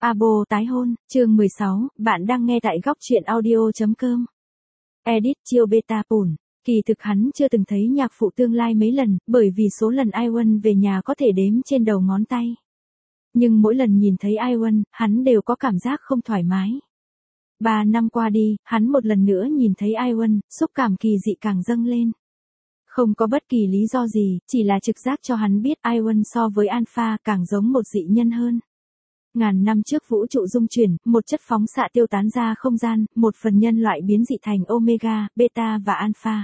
Abo tái hôn, chương 16, bạn đang nghe tại góc truyện audio.com. Edit chiêu beta pùn. Kỳ thực hắn chưa từng thấy nhạc phụ tương lai mấy lần, bởi vì số lần Iwan về nhà có thể đếm trên đầu ngón tay. Nhưng mỗi lần nhìn thấy Iwan, hắn đều có cảm giác không thoải mái. 3 năm qua đi, hắn một lần nữa nhìn thấy Iwan, xúc cảm kỳ dị càng dâng lên. Không có bất kỳ lý do gì, chỉ là trực giác cho hắn biết Iwan so với Alpha càng giống một dị nhân hơn. Ngàn năm trước vũ trụ dung chuyển, một chất phóng xạ tiêu tán ra không gian, một phần nhân loại biến dị thành Omega, Beta và Alpha.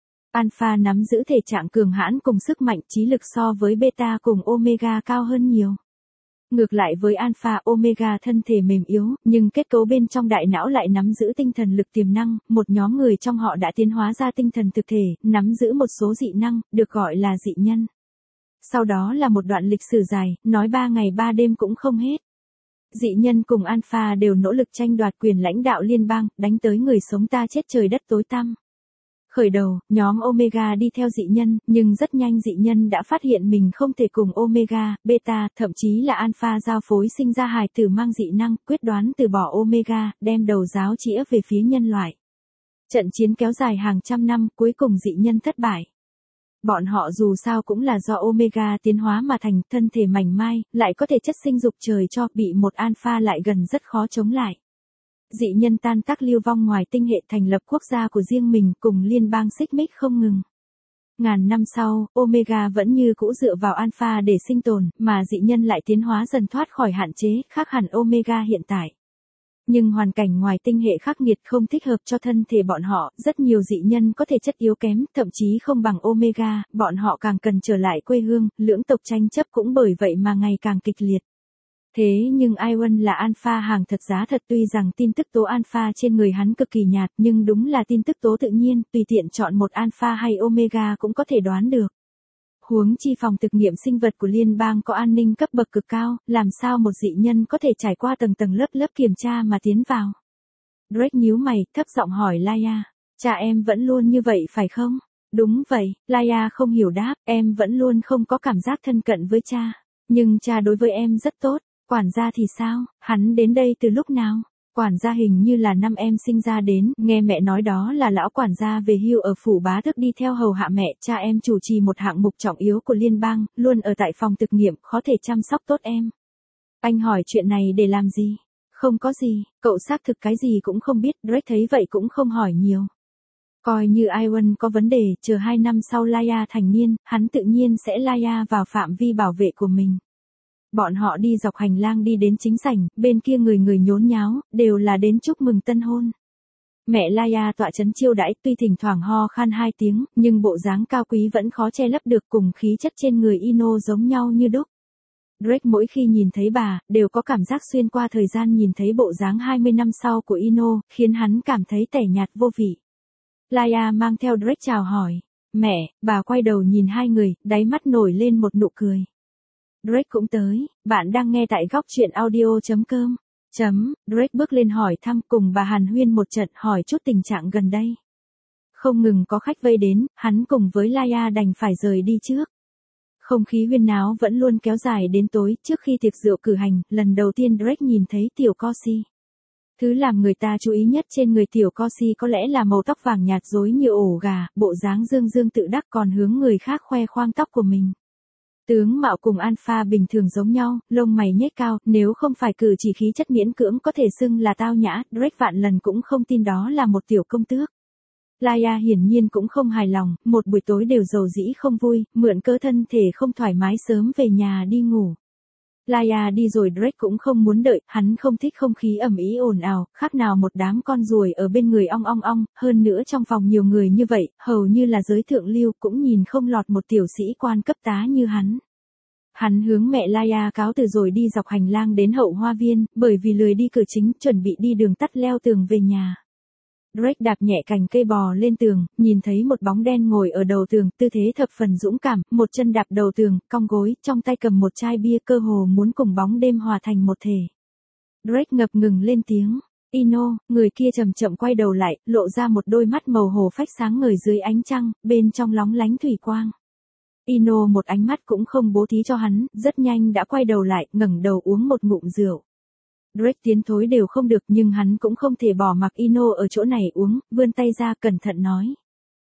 Alpha nắm giữ thể trạng cường hãn cùng sức mạnh trí lực so với Beta cùng Omega cao hơn nhiều. Ngược lại với Alpha, Omega thân thể mềm yếu, nhưng kết cấu bên trong đại não lại nắm giữ tinh thần lực tiềm năng, một nhóm người trong họ đã tiến hóa ra tinh thần thực thể, nắm giữ một số dị năng, được gọi là dị nhân. Sau đó là một đoạn lịch sử dài, nói 3 ngày 3 đêm cũng không hết. Dị nhân cùng Alpha đều nỗ lực tranh đoạt quyền lãnh đạo liên bang, đánh tới người sống ta chết trời đất tối tăm. Khởi đầu, nhóm Omega đi theo dị nhân, nhưng rất nhanh dị nhân đã phát hiện mình không thể cùng Omega, Beta, thậm chí là Alpha giao phối sinh ra hài tử mang dị năng, quyết đoán từ bỏ Omega, đem đầu giáo chĩa về phía nhân loại. Trận chiến kéo dài hàng trăm năm, cuối cùng dị nhân thất bại. Bọn họ dù sao cũng là do Omega tiến hóa mà thành, thân thể mảnh mai, lại có thể chất sinh dục trời cho, bị một Alpha lại gần rất khó chống lại. Dị nhân tan tác lưu vong ngoài tinh hệ, thành lập quốc gia của riêng mình, cùng liên bang xích mích không ngừng. Ngàn năm sau, Omega vẫn như cũ dựa vào Alpha để sinh tồn, mà dị nhân lại tiến hóa dần thoát khỏi hạn chế, khác hẳn Omega hiện tại. Nhưng hoàn cảnh ngoài tinh hệ khắc nghiệt không thích hợp cho thân thể bọn họ, rất nhiều dị nhân có thể chất yếu kém, thậm chí không bằng Omega, bọn họ càng cần trở lại quê hương, lưỡng tộc tranh chấp cũng bởi vậy mà ngày càng kịch liệt. Thế nhưng Iwan là Alpha hàng thật giá thật, tuy rằng tin tức tố Alpha trên người hắn cực kỳ nhạt, nhưng đúng là tin tức tố tự nhiên, tùy tiện chọn một Alpha hay Omega cũng có thể đoán được. Huống chi phòng thực nghiệm sinh vật của liên bang có an ninh cấp bậc cực cao, làm sao một dị nhân có thể trải qua tầng tầng lớp kiểm tra mà tiến vào. Drake nhíu mày, thấp giọng hỏi Laia, cha em vẫn luôn như vậy phải không? Đúng vậy, Laia không hiểu đáp, em vẫn luôn không có cảm giác thân cận với cha. Nhưng cha đối với em rất tốt. Quản gia thì sao, hắn đến đây từ lúc nào? Quản gia hình như là năm em sinh ra đến, nghe mẹ nói đó là lão quản gia về hưu ở phủ Bá Tước đi theo hầu hạ mẹ. Cha em chủ trì một hạng mục trọng yếu của liên bang, luôn ở tại phòng thực nghiệm, có thể chăm sóc tốt em. Anh hỏi chuyện này để làm gì? Không có gì, cậu xác thực cái gì cũng không biết. Drake thấy vậy cũng không hỏi nhiều. Coi như Iwan có vấn đề, chờ 2 năm sau Laia thành niên, hắn tự nhiên sẽ Laia vào phạm vi bảo vệ của mình. Bọn họ đi dọc hành lang đi đến chính sảnh, bên kia người người nhốn nháo, đều là đến chúc mừng tân hôn. Mẹ Laia tọa chấn chiêu đãi, tuy thỉnh thoảng ho khan 2 tiếng, nhưng bộ dáng cao quý vẫn khó che lấp được, cùng khí chất trên người Ino giống nhau như đúc. Drake mỗi khi nhìn thấy bà, đều có cảm giác xuyên qua thời gian nhìn thấy bộ dáng 20 năm sau của Ino, khiến hắn cảm thấy tẻ nhạt vô vị. Laia mang theo Drake chào hỏi. Mẹ, bà quay đầu nhìn hai người, đáy mắt nổi lên một nụ cười. Drake cũng tới, bạn đang nghe tại góc truyện audio.com. Drake bước lên hỏi thăm, cùng bà hàn huyên một trận, hỏi chút tình trạng gần đây. Không ngừng có khách vây đến, hắn cùng với Laia đành phải rời đi trước. Không khí huyên náo vẫn luôn kéo dài đến tối, trước khi tiệc rượu cử hành, lần đầu tiên Drake nhìn thấy tiểu Corsi. Thứ làm người ta chú ý nhất trên người tiểu Corsi có lẽ là màu tóc vàng nhạt rối như ổ gà, bộ dáng dương dương tự đắc còn hướng người khác khoe khoang tóc của mình. Tướng mạo cùng Alpha bình thường giống nhau, lông mày nhếch cao, nếu không phải cử chỉ khí chất miễn cưỡng có thể xưng là tao nhã, Drake vạn lần cũng không tin đó là một tiểu công tước. Laia hiển nhiên cũng không hài lòng, một buổi tối đều rầu rĩ không vui, mượn cớ thân thể không thoải mái sớm về nhà đi ngủ. Laia đi rồi Drake cũng không muốn đợi, hắn không thích không khí ầm ĩ ồn ào, khác nào một đám con ruồi ở bên người ong ong ong, hơn nữa trong phòng nhiều người như vậy, hầu như là giới thượng lưu, cũng nhìn không lọt một tiểu sĩ quan cấp tá như hắn. Hắn hướng mẹ Laia cáo từ rồi đi dọc hành lang đến hậu hoa viên, bởi vì lười đi cửa chính, chuẩn bị đi đường tắt leo tường về nhà. Drake đạp nhẹ cành cây bò lên tường, nhìn thấy một bóng đen ngồi ở đầu tường, tư thế thập phần dũng cảm, một chân đạp đầu tường, cong gối, trong tay cầm một chai bia, cơ hồ muốn cùng bóng đêm hòa thành một thể. Drake ngập ngừng lên tiếng, Ino, người kia chậm chậm quay đầu lại, lộ ra một đôi mắt màu hồ phách sáng ngời dưới ánh trăng, bên trong lóng lánh thủy quang. Ino một ánh mắt cũng không bố thí cho hắn, rất nhanh đã quay đầu lại, ngẩng đầu uống một ngụm rượu. Drake tiến thối đều không được nhưng hắn cũng không thể bỏ mặc Eno ở chỗ này uống, vươn tay ra cẩn thận nói.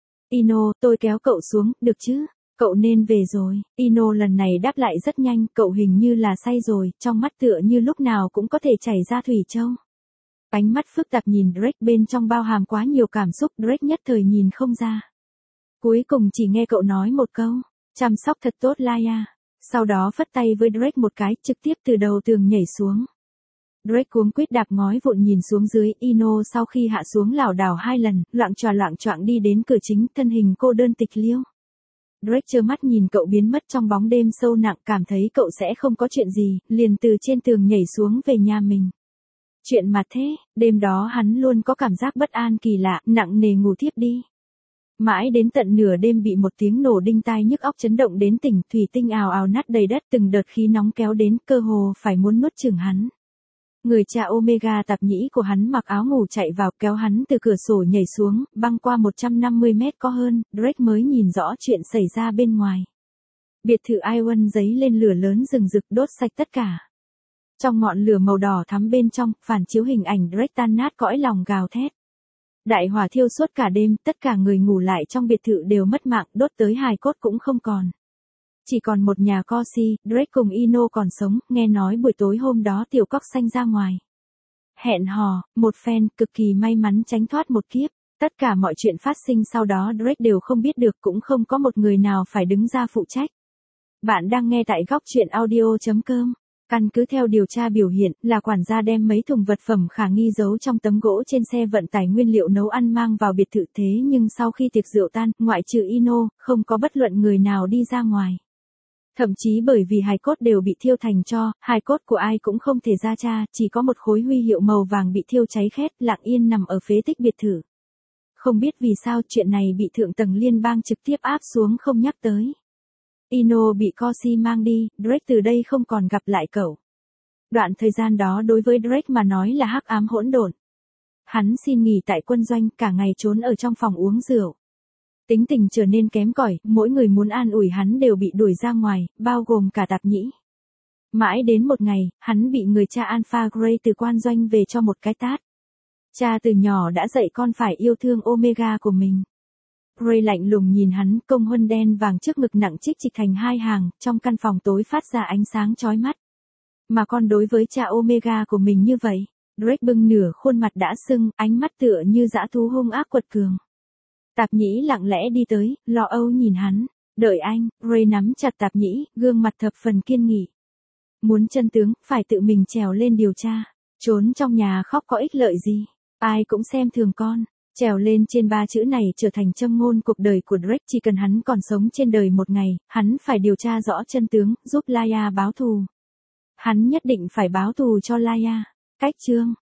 Eno, tôi kéo cậu xuống, được chứ? Cậu nên về rồi. Eno lần này đáp lại rất nhanh, cậu hình như là say rồi, trong mắt tựa như lúc nào cũng có thể chảy ra thủy châu. Ánh mắt phức tạp nhìn Drake bên trong bao hàm quá nhiều cảm xúc, Drake nhất thời nhìn không ra. Cuối cùng chỉ nghe cậu nói một câu, chăm sóc thật tốt Laia. Sau đó phất tay với Drake một cái, trực tiếp từ đầu tường nhảy xuống. Drake cuống quýt đạp ngói vụn nhìn xuống dưới, Eno sau khi hạ xuống lảo đảo 2 lần, loạng choạng đi đến cửa chính, thân hình cô đơn tịch liêu. Drake trơ mắt nhìn cậu biến mất trong bóng đêm sâu nặng, cảm thấy cậu sẽ không có chuyện gì, liền từ trên tường nhảy xuống về nhà mình. Chuyện mà thế, đêm đó hắn luôn có cảm giác bất an kỳ lạ, nặng nề ngủ thiếp đi. Mãi đến tận nửa đêm bị một tiếng nổ đinh tai nhức óc chấn động đến tỉnh, thủy tinh ào ào nát đầy đất, từng đợt khí nóng kéo đến, cơ hồ phải muốn nuốt chửng hắn. Người cha Omega tạp nhĩ của hắn mặc áo ngủ chạy vào, kéo hắn từ cửa sổ nhảy xuống, băng qua 150 mét có hơn, Drake mới nhìn rõ chuyện xảy ra bên ngoài. Biệt thự Iwan giấy lên lửa lớn rừng rực, đốt sạch tất cả. Trong ngọn lửa màu đỏ thắm bên trong, phản chiếu hình ảnh Drake tan nát cõi lòng gào thét. Đại hỏa thiêu suốt cả đêm, tất cả người ngủ lại trong biệt thự đều mất mạng, đốt tới hài cốt cũng không còn. Chỉ còn một nhà Corsi, Drake cùng Eno còn sống, nghe nói buổi tối hôm đó tiểu cóc xanh ra ngoài. Hẹn hò, một phen, cực kỳ may mắn tránh thoát một kiếp. Tất cả mọi chuyện phát sinh sau đó Drake đều không biết được, cũng không có một người nào phải đứng ra phụ trách. Bạn đang nghe tại góc truyện audio.com. Căn cứ theo điều tra biểu hiện, là quản gia đem mấy thùng vật phẩm khả nghi giấu trong tấm gỗ trên xe vận tải nguyên liệu nấu ăn mang vào biệt thự, thế nhưng sau khi tiệc rượu tan, ngoại trừ Eno, không có bất luận người nào đi ra ngoài. Thậm chí bởi vì hài cốt đều bị thiêu thành tro, hài cốt của ai cũng không thể ra tra, chỉ có một khối huy hiệu màu vàng bị thiêu cháy khét, lặng yên nằm ở phế tích biệt thự. Không biết vì sao chuyện này bị thượng tầng liên bang trực tiếp áp xuống không nhắc tới. Eno bị Corsi mang đi, Drake từ đây không còn gặp lại cậu. Đoạn thời gian đó đối với Drake mà nói là hắc ám hỗn độn. Hắn xin nghỉ tại quân doanh, cả ngày trốn ở trong phòng uống rượu. Tính tình trở nên kém cỏi, mỗi người muốn an ủi hắn đều bị đuổi ra ngoài, bao gồm cả tạp nhĩ. Mãi đến một ngày, hắn bị người cha Alpha Gray từ quan doanh về cho một cái tát. Cha từ nhỏ đã dạy con phải yêu thương Omega của mình. Gray lạnh lùng nhìn hắn, công huân đen vàng trước ngực nặng trích trịch thành 2 hàng, trong căn phòng tối phát ra ánh sáng chói mắt. Mà con đối với cha Omega của mình như vậy, Drake bưng nửa khuôn mặt đã sưng, ánh mắt tựa như dã thú hung ác quật cường. Tạp nhĩ lặng lẽ đi tới, lo âu nhìn hắn. Đợi anh, Gray nắm chặt tạp nhĩ, gương mặt thập phần kiên nghị. Muốn chân tướng, phải tự mình trèo lên điều tra. Trốn trong nhà khóc có ích lợi gì? Ai cũng xem thường con. Trèo lên trên 3 chữ này trở thành châm ngôn cuộc đời của Drake, chỉ cần hắn còn sống trên đời một ngày, hắn phải điều tra rõ chân tướng, giúp Laia báo thù. Hắn nhất định phải báo thù cho Laia. Cách chương